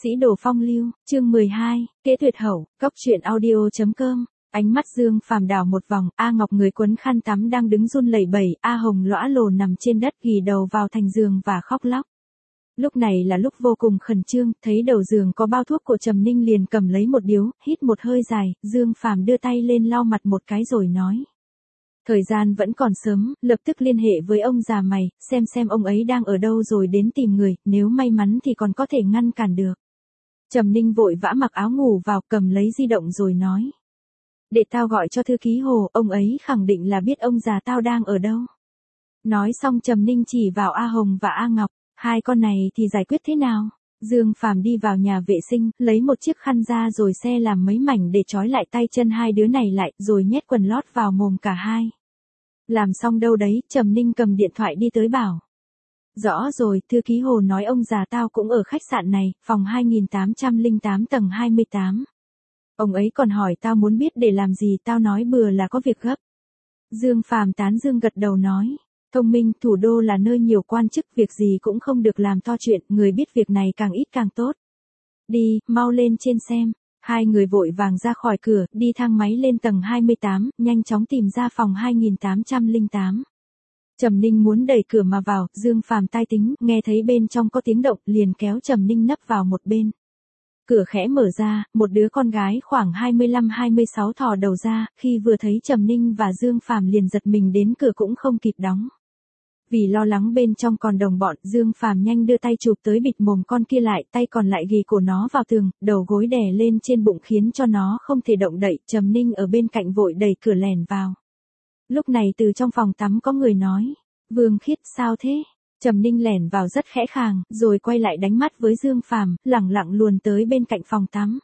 Sĩ đồ phong lưu, chương 12, kế tuyệt hậu, cóc truyện audio.com. Ánh mắt Dương Phàm đảo một vòng, A Ngọc người quấn khăn tắm đang đứng run lẩy bẩy, A Hồng lõa lồ nằm trên đất ghì đầu vào thành giường và khóc lóc. Lúc này là lúc vô cùng khẩn trương, thấy đầu giường có bao thuốc của Trầm Ninh liền cầm lấy một điếu, hít một hơi dài, Dương Phàm đưa tay lên lau mặt một cái rồi nói. Thời gian vẫn còn sớm, lập tức liên hệ với ông già mày, xem ông ấy đang ở đâu rồi đến tìm người, nếu may mắn thì còn có thể ngăn cản được. Trầm Ninh vội vã mặc áo ngủ vào, cầm lấy di động rồi nói. Để tao gọi cho thư ký Hồ, ông ấy khẳng định là biết ông già tao đang ở đâu. Nói xong Trầm Ninh chỉ vào A Hồng và A Ngọc, hai con này thì giải quyết thế nào? Dương Phàm đi vào nhà vệ sinh, lấy một chiếc khăn ra rồi xe làm mấy mảnh để trói lại tay chân hai đứa này lại, rồi nhét quần lót vào mồm cả hai. Làm xong đâu đấy, Trầm Ninh cầm điện thoại đi tới bảo. Rõ rồi, thư ký Hồ nói ông già tao cũng ở khách sạn này, phòng 2808 tầng 28. Ông ấy còn hỏi tao muốn biết để làm gì, tao nói bừa là có việc gấp. Dương Phàm tán dương gật đầu nói. Thông minh, thủ đô là nơi nhiều quan chức, việc gì cũng không được làm to chuyện, người biết việc này càng ít càng tốt. Đi, mau lên trên xem. Hai người vội vàng ra khỏi cửa, đi thang máy lên tầng 28, nhanh chóng tìm ra phòng 2808. Trầm Ninh muốn đẩy cửa mà vào, Dương Phàm tai tính, nghe thấy bên trong có tiếng động, liền kéo Trầm Ninh nấp vào một bên. Cửa khẽ mở ra, một đứa con gái khoảng 25-26 thò đầu ra, khi vừa thấy Trầm Ninh và Dương Phàm liền giật mình đến cửa cũng không kịp đóng. Vì lo lắng bên trong còn đồng bọn, Dương Phàm nhanh đưa tay chụp tới bịt mồm con kia lại, tay còn lại ghì cổ nó vào tường, đầu gối đè lên trên bụng khiến cho nó không thể động đậy. Trầm Ninh ở bên cạnh vội đẩy cửa lèn vào. Lúc này từ trong phòng tắm có người nói, Vương Khiết sao thế? Trầm Ninh lẻn vào rất khẽ khàng, rồi quay lại đánh mắt với Dương Phàm, lẳng lặng luồn tới bên cạnh phòng tắm.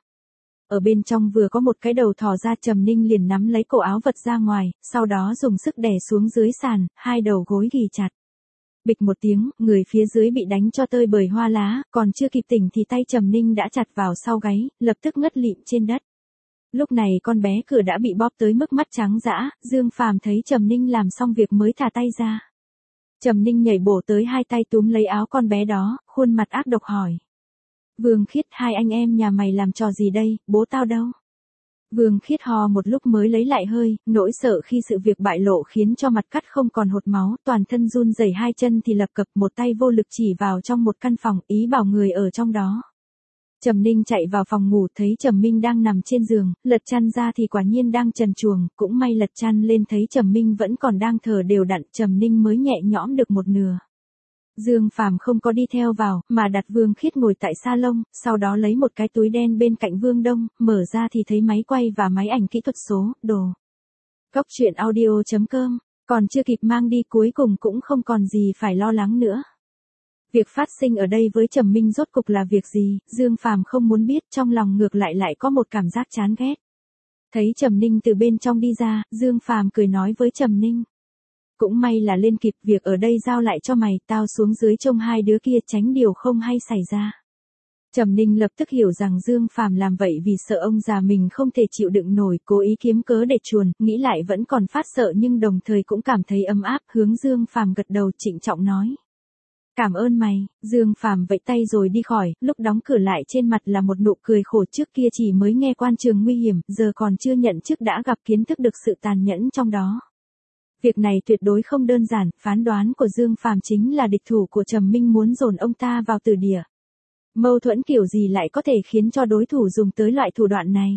Ở bên trong vừa có một cái đầu thò ra, Trầm Ninh liền nắm lấy cổ áo vật ra ngoài, sau đó dùng sức đè xuống dưới sàn, hai đầu gối ghì chặt. Bịch một tiếng, người phía dưới bị đánh cho tơi bời hoa lá, còn chưa kịp tỉnh thì tay Trầm Ninh đã chặt vào sau gáy, lập tức ngất lịm trên đất. Lúc này con bé cửa đã bị bóp tới mức mắt trắng dã, Dương Phàm thấy Trầm Ninh làm xong việc mới thả tay ra. Trầm Ninh nhảy bổ tới hai tay túm lấy áo con bé đó, khuôn mặt ác độc hỏi. Vương Khiết, hai anh em nhà mày làm trò gì đây, bố tao đâu? Vương Khiết hò một lúc mới lấy lại hơi, nỗi sợ khi sự việc bại lộ khiến cho mặt cắt không còn hột máu, toàn thân run rẩy, hai chân thì lập cập, một tay vô lực chỉ vào trong một căn phòng, ý bảo người ở trong đó. Trầm Ninh chạy vào phòng ngủ, thấy Trầm Minh đang nằm trên giường, lật chăn ra thì quả nhiên đang trần truồng, cũng may lật chăn lên thấy Trầm Minh vẫn còn đang thở đều đặn, Trầm Ninh mới nhẹ nhõm được một nửa. Dương Phàm không có đi theo vào, mà đặt Vương Khiết ngồi tại salon, sau đó lấy một cái túi đen bên cạnh Vương Đông, mở ra thì thấy máy quay và máy ảnh kỹ thuật số, đồ. Cóc truyện audio.com, còn chưa kịp mang đi cuối cùng cũng không còn gì phải lo lắng nữa. Việc phát sinh ở đây với Trầm Minh rốt cục là việc gì, Dương Phàm không muốn biết, trong lòng ngược lại có một cảm giác chán ghét. Thấy Trầm Ninh từ bên trong đi ra, Dương Phàm cười nói với Trầm Ninh. Cũng may là lên kịp, việc ở đây giao lại cho mày, tao xuống dưới trông hai đứa kia tránh điều không hay xảy ra. Trầm Ninh lập tức hiểu rằng Dương Phàm làm vậy vì sợ ông già mình không thể chịu đựng nổi, cố ý kiếm cớ để chuồn, nghĩ lại vẫn còn phát sợ nhưng đồng thời cũng cảm thấy ấm áp, hướng Dương Phàm gật đầu trịnh trọng nói. Cảm ơn mày, Dương Phàm vẫy tay rồi đi khỏi, lúc đóng cửa lại trên mặt là một nụ cười khổ, trước kia chỉ mới nghe quan trường nguy hiểm, giờ còn chưa nhận chức đã gặp kiến thức được sự tàn nhẫn trong đó. Việc này tuyệt đối không đơn giản, phán đoán của Dương Phàm chính là địch thủ của Trầm Minh muốn dồn ông ta vào tử địa. Mâu thuẫn kiểu gì lại có thể khiến cho đối thủ dùng tới loại thủ đoạn này?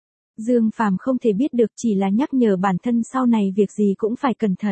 Dương Phàm không thể biết được, chỉ là nhắc nhở bản thân sau này việc gì cũng phải cẩn thận.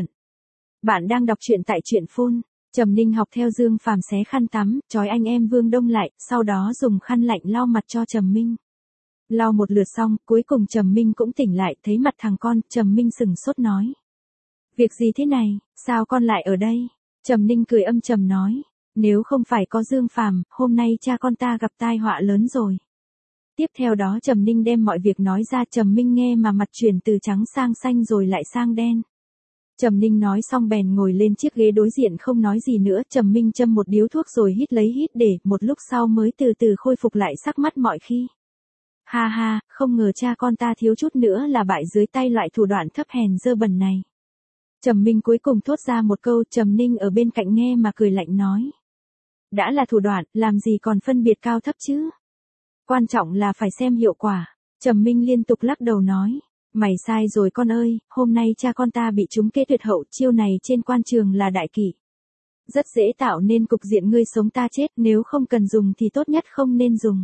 Bạn đang đọc truyện tại truyện phone. Trầm Ninh học theo Dương Phàm xé khăn tắm, trói anh em Vương Đông lại, sau đó dùng khăn lạnh lau mặt cho Trầm Minh. Lau một lượt xong, cuối cùng Trầm Minh cũng tỉnh lại, thấy mặt thằng con, Trầm Minh sửng sốt nói. Việc gì thế này, sao con lại ở đây? Trầm Ninh cười âm trầm nói. Nếu không phải có Dương Phàm, hôm nay cha con ta gặp tai họa lớn rồi. Tiếp theo đó Trầm Ninh đem mọi việc nói ra, Trầm Minh nghe mà mặt chuyển từ trắng sang xanh rồi lại sang đen. Trầm Ninh nói xong bèn ngồi lên chiếc ghế đối diện không nói gì nữa, Trầm Minh châm một điếu thuốc rồi hít lấy hít để, một lúc sau mới từ từ khôi phục lại sắc mắt mọi khi. Ha ha, không ngờ cha con ta thiếu chút nữa là bại dưới tay loại thủ đoạn thấp hèn dơ bẩn này. Trầm Minh cuối cùng thốt ra một câu, Trầm Ninh ở bên cạnh nghe mà cười lạnh nói. Đã là thủ đoạn, làm gì còn phân biệt cao thấp chứ? Quan trọng là phải xem hiệu quả. Trầm Minh liên tục lắc đầu nói. Mày sai rồi con ơi, hôm nay cha con ta bị trúng kế tuyệt hậu, chiêu này trên quan trường là đại kỵ. Rất dễ tạo nên cục diện ngươi sống ta chết, nếu không cần dùng thì tốt nhất không nên dùng.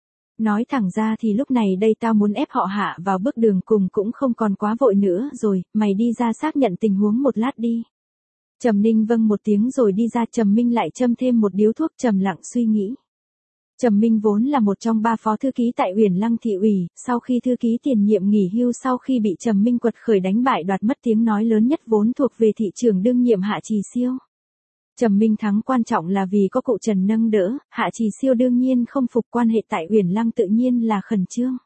Nói thẳng ra thì lúc này đây tao muốn ép họ Hạ vào bước đường cùng cũng không còn quá vội nữa rồi, mày đi ra xác nhận tình huống một lát đi. Trầm Ninh vâng một tiếng rồi đi ra. Trầm Minh lại châm thêm một điếu thuốc, trầm lặng suy nghĩ. Trầm Minh vốn là một trong 3 phó thư ký tại Uyển Lăng thị ủy, sau khi thư ký tiền nhiệm nghỉ hưu sau khi bị Trầm Minh quật khởi đánh bại đoạt mất tiếng nói lớn nhất vốn thuộc về thị trưởng đương nhiệm Hạ Trì Siêu. Trầm Minh thắng quan trọng là vì có cụ Trần nâng đỡ, Hạ Trì Siêu đương nhiên không phục, quan hệ tại Uyển Lăng tự nhiên là khẩn trương.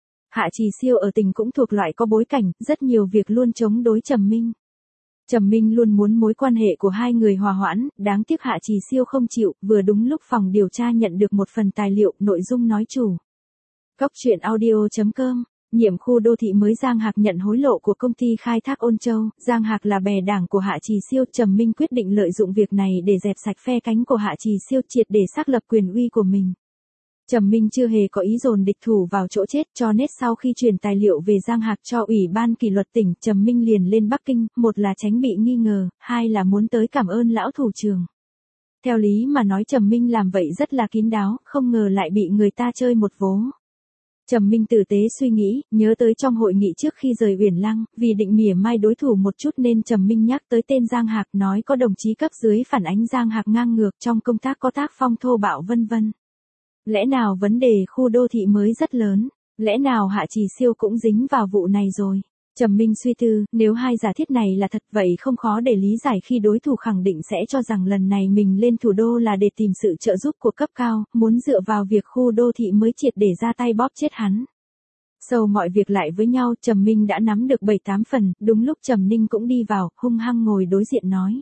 Hạ Trì Siêu ở tỉnh cũng thuộc loại có bối cảnh, rất nhiều việc luôn chống đối Trầm Minh. Trầm Minh luôn muốn mối quan hệ của hai người hòa hoãn, đáng tiếc Hạ Trì Siêu không chịu, vừa đúng lúc phòng điều tra nhận được một phần tài liệu, nội dung nói chủ. Góc truyện audio.com, nhiệm khu đô thị mới Giang Hạc nhận hối lộ của công ty khai thác Ôn Châu, Giang Hạc là bè đảng của Hạ Trì Siêu, Trầm Minh quyết định lợi dụng việc này để dẹp sạch phe cánh của Hạ Trì Siêu, triệt để xác lập quyền uy của mình. Trầm Minh chưa hề có ý dồn địch thủ vào chỗ chết, cho nên sau khi truyền tài liệu về Giang Hạc cho Ủy ban kỷ luật tỉnh, Trầm Minh liền lên Bắc Kinh, một là tránh bị nghi ngờ, hai là muốn tới cảm ơn lão thủ trưởng. Theo lý mà nói Trầm Minh làm vậy rất là kín đáo, không ngờ lại bị người ta chơi một vố. Trầm Minh tử tế suy nghĩ, nhớ tới trong hội nghị trước khi rời Uyển Lăng, vì định mỉa mai đối thủ một chút nên Trầm Minh nhắc tới tên Giang Hạc, nói có đồng chí cấp dưới phản ánh Giang Hạc ngang ngược trong công tác, có tác phong thô bạo vân vân. Lẽ nào vấn đề khu đô thị mới rất lớn, lẽ nào Hạ Trì Siêu cũng dính vào vụ này rồi? Trầm Minh suy tư, nếu hai giả thiết này là thật vậy không khó để lý giải khi đối thủ khẳng định sẽ cho rằng lần này mình lên thủ đô là để tìm sự trợ giúp của cấp cao, muốn dựa vào việc khu đô thị mới triệt để ra tay bóp chết hắn. Sâu mọi việc lại với nhau, Trầm Minh đã nắm được 7-8 phần, đúng lúc Trầm Ninh cũng đi vào, hung hăng ngồi đối diện nói.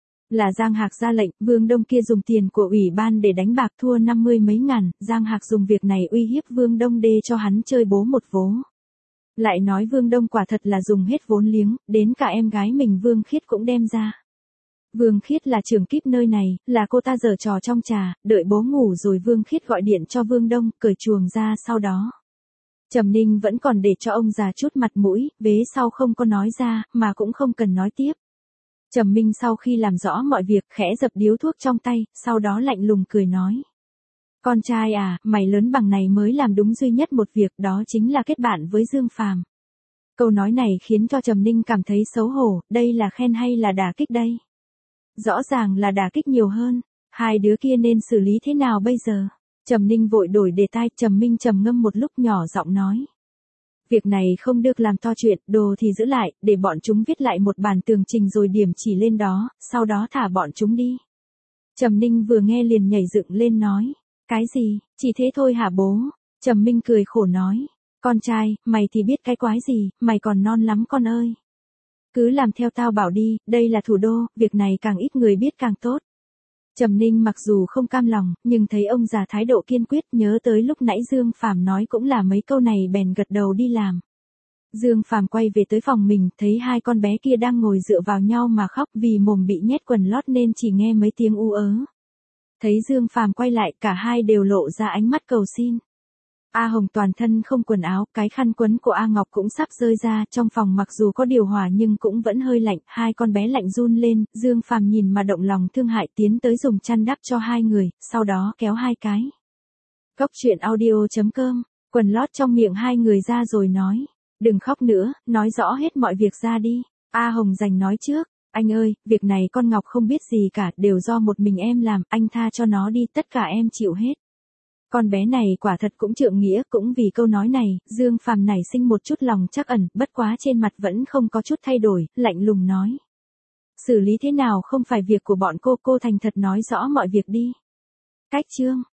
Là Giang Hạc ra lệnh, Vương Đông kia dùng tiền của ủy ban để đánh bạc thua 50 mấy ngàn, Giang Hạc dùng việc này uy hiếp Vương Đông đê cho hắn chơi bố một vố. Lại nói Vương Đông quả thật là dùng hết vốn liếng, đến cả em gái mình Vương Khiết cũng đem ra. Vương Khiết là trưởng kíp nơi này, là cô ta giở trò trong trà, đợi bố ngủ rồi Vương Khiết gọi điện cho Vương Đông, cởi chuồng ra sau đó. Trầm Ninh vẫn còn để cho ông già chút mặt mũi, vế sau không có nói ra, mà cũng không cần nói tiếp. Trầm Minh sau khi làm rõ mọi việc, khẽ dập điếu thuốc trong tay, sau đó lạnh lùng cười nói. Con trai à, mày lớn bằng này mới làm đúng duy nhất một việc, đó chính là kết bạn với Dương Phàm. Câu nói này khiến cho Trầm Ninh cảm thấy xấu hổ, đây là khen hay là đả kích đây? Rõ ràng là đả kích nhiều hơn, hai đứa kia nên xử lý thế nào bây giờ? Trầm Ninh vội đổi đề tài, Trầm Minh trầm ngâm một lúc nhỏ giọng nói. Việc này không được làm to chuyện, đồ thì giữ lại, để bọn chúng viết lại một bản tường trình rồi điểm chỉ lên đó, sau đó thả bọn chúng đi. Trầm Ninh vừa nghe liền nhảy dựng lên nói. Cái gì, chỉ thế thôi hả bố? Trầm Minh cười khổ nói. Con trai, mày thì biết cái quái gì, mày còn non lắm con ơi. Cứ làm theo tao bảo đi, đây là thủ đô, việc này càng ít người biết càng tốt. Trầm Ninh mặc dù không cam lòng, nhưng thấy ông già thái độ kiên quyết, nhớ tới lúc nãy Dương Phàm nói cũng là mấy câu này bèn gật đầu đi làm. Dương Phàm quay về tới phòng mình, thấy hai con bé kia đang ngồi dựa vào nhau mà khóc vì mồm bị nhét quần lót nên chỉ nghe mấy tiếng u ớ. Thấy Dương Phàm quay lại, cả hai đều lộ ra ánh mắt cầu xin. A Hồng toàn thân không quần áo, cái khăn quấn của A Ngọc cũng sắp rơi ra, trong phòng mặc dù có điều hòa nhưng cũng vẫn hơi lạnh, hai con bé lạnh run lên, Dương Phàm nhìn mà động lòng thương hại tiến tới dùng chăn đắp cho hai người, sau đó kéo hai cái. Góc truyện audio.com, quần lót trong miệng hai người ra rồi nói, đừng khóc nữa, nói rõ hết mọi việc ra đi. A Hồng giành nói trước, anh ơi, việc này con Ngọc không biết gì cả, đều do một mình em làm, anh tha cho nó đi, tất cả em chịu hết. Con bé này quả thật cũng trượng nghĩa, cũng vì câu nói này, Dương Phàm nảy sinh một chút lòng trắc ẩn, bất quá trên mặt vẫn không có chút thay đổi, lạnh lùng nói. Xử lý thế nào không phải việc của bọn cô thành thật nói rõ mọi việc đi. Cách chương.